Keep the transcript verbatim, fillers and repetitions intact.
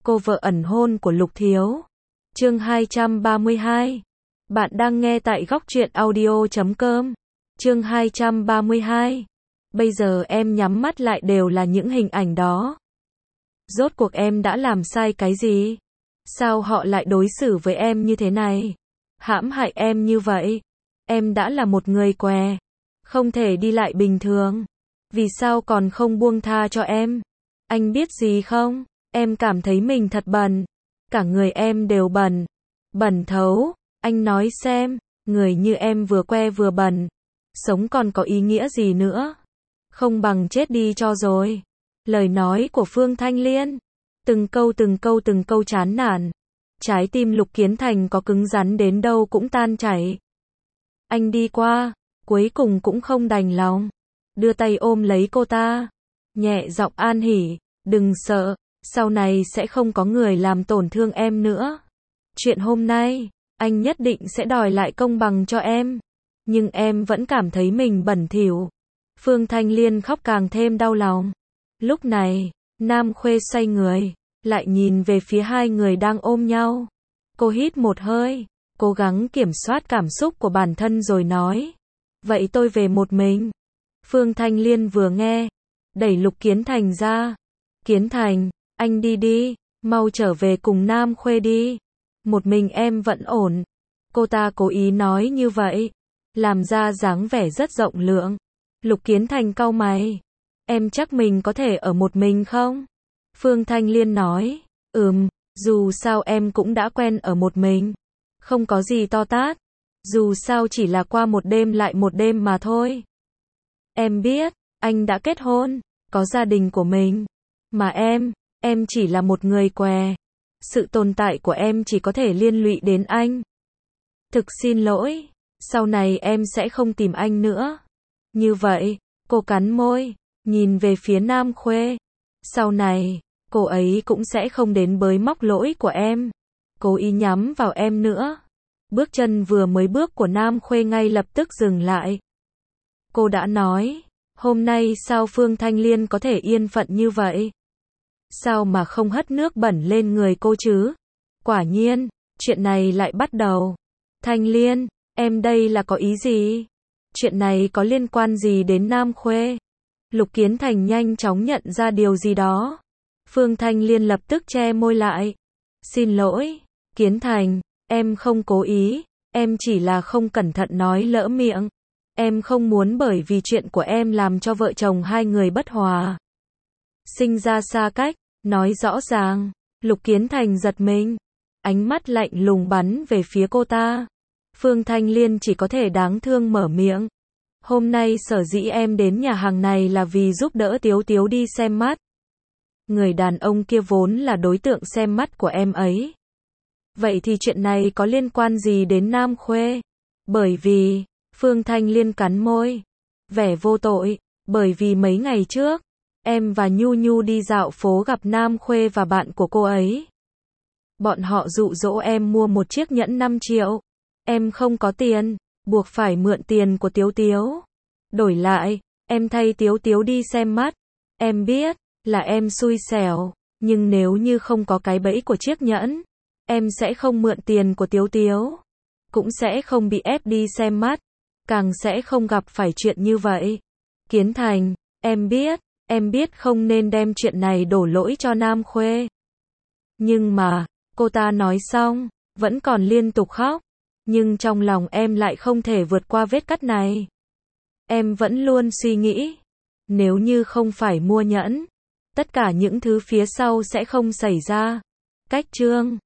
cô vợ ẩn hôn của Lục Thiếu. Chương hai trăm ba mươi hai. Bạn đang nghe tại góc truyện audio chấm com. Chương hai trăm ba mươi hai. Bây giờ em nhắm mắt lại đều là những hình ảnh đó. Rốt cuộc em đã làm sai cái gì? Sao họ lại đối xử với em như thế này? Hãm hại em như vậy? Em đã là một người què, không thể đi lại bình thường. Vì sao còn không buông tha cho em? Anh biết gì không? Em cảm thấy mình thật bẩn. Cả người em đều bẩn. Bẩn thấu. Anh nói xem, người như em vừa que vừa bẩn. Sống còn có ý nghĩa gì nữa? Không bằng chết đi cho rồi. Lời nói của Phương Thanh Liên. Từng câu từng câu từng câu chán nản. Trái tim Lục Kiến Thành có cứng rắn đến đâu cũng tan chảy. Anh đi qua, cuối cùng cũng không đành lòng. Đưa tay ôm lấy cô ta. Nhẹ giọng an hỉ, đừng sợ, sau này sẽ không có người làm tổn thương em nữa. Chuyện hôm nay, anh nhất định sẽ đòi lại công bằng cho em. Nhưng em vẫn cảm thấy mình bẩn thỉu. Phương Thanh Liên khóc càng thêm đau lòng. Lúc này, Nam Khuê xoay người, lại nhìn về phía hai người đang ôm nhau. Cô hít một hơi, cố gắng kiểm soát cảm xúc của bản thân rồi nói. Vậy tôi về một mình. Phương Thanh Liên vừa nghe, đẩy Lục Kiến Thành ra. Kiến Thành, anh đi đi, mau trở về cùng Nam Khuê đi. Một mình em vẫn ổn. Cô ta cố ý nói như vậy, làm ra dáng vẻ rất rộng lượng. Lục Kiến Thành cau mày. Em chắc mình có thể ở một mình không? Phương Thanh Liên nói, ừm, dù sao em cũng đã quen ở một mình. Không có gì to tát. Dù sao chỉ là qua một đêm lại một đêm mà thôi. Em biết, anh đã kết hôn, có gia đình của mình. Mà em, em chỉ là một người què. Sự tồn tại của em chỉ có thể liên lụy đến anh. Thực xin lỗi, sau này em sẽ không tìm anh nữa. Như vậy, cô cắn môi, nhìn về phía Nam Khuê. Sau này, cô ấy cũng sẽ không đến bới móc lỗi của em. Cố ý nhắm vào em nữa. Bước chân vừa mới bước của Nam Khuê ngay lập tức dừng lại. Cô đã nói, hôm nay sao Phương Thanh Liên có thể yên phận như vậy? Sao mà không hất nước bẩn lên người cô chứ? Quả nhiên, chuyện này lại bắt đầu. Thanh Liên, em đây là có ý gì? Chuyện này có liên quan gì đến Nam Khuê? Lục Kiến Thành nhanh chóng nhận ra điều gì đó. Phương Thanh Liên lập tức che môi lại. Xin lỗi, Kiến Thành, em không cố ý, em chỉ là không cẩn thận nói lỡ miệng. Em không muốn bởi vì chuyện của em làm cho vợ chồng hai người bất hòa. Sinh ra xa cách, nói rõ ràng. Lục Kiến Thành giật mình. Ánh mắt lạnh lùng bắn về phía cô ta. Phương Thanh Liên chỉ có thể đáng thương mở miệng. Hôm nay sở dĩ em đến nhà hàng này là vì giúp đỡ Tiếu Tiếu đi xem mắt. Người đàn ông kia vốn là đối tượng xem mắt của em ấy. Vậy thì chuyện này có liên quan gì đến Nam Khuê? Bởi vì, Phương Thanh Liên cắn môi. Vẻ vô tội, bởi vì mấy ngày trước, em và Nhu Nhu đi dạo phố gặp Nam Khuê và bạn của cô ấy. Bọn họ dụ dỗ em mua một chiếc nhẫn năm triệu. Em không có tiền, buộc phải mượn tiền của Tiếu Tiếu. Đổi lại, em thay Tiếu Tiếu đi xem mắt. Em biết, là em xui xẻo, nhưng nếu như không có cái bẫy của chiếc nhẫn, em sẽ không mượn tiền của Tiếu Tiếu. Cũng sẽ không bị ép đi xem mắt. Càng sẽ không gặp phải chuyện như vậy. Kiến Thành, em biết, em biết không nên đem chuyện này đổ lỗi cho Nam Khuê. Nhưng mà, cô ta nói xong, vẫn còn liên tục khóc. Nhưng trong lòng em lại không thể vượt qua vết cắt này. Em vẫn luôn suy nghĩ, nếu như không phải mua nhẫn, tất cả những thứ phía sau sẽ không xảy ra. Cách chương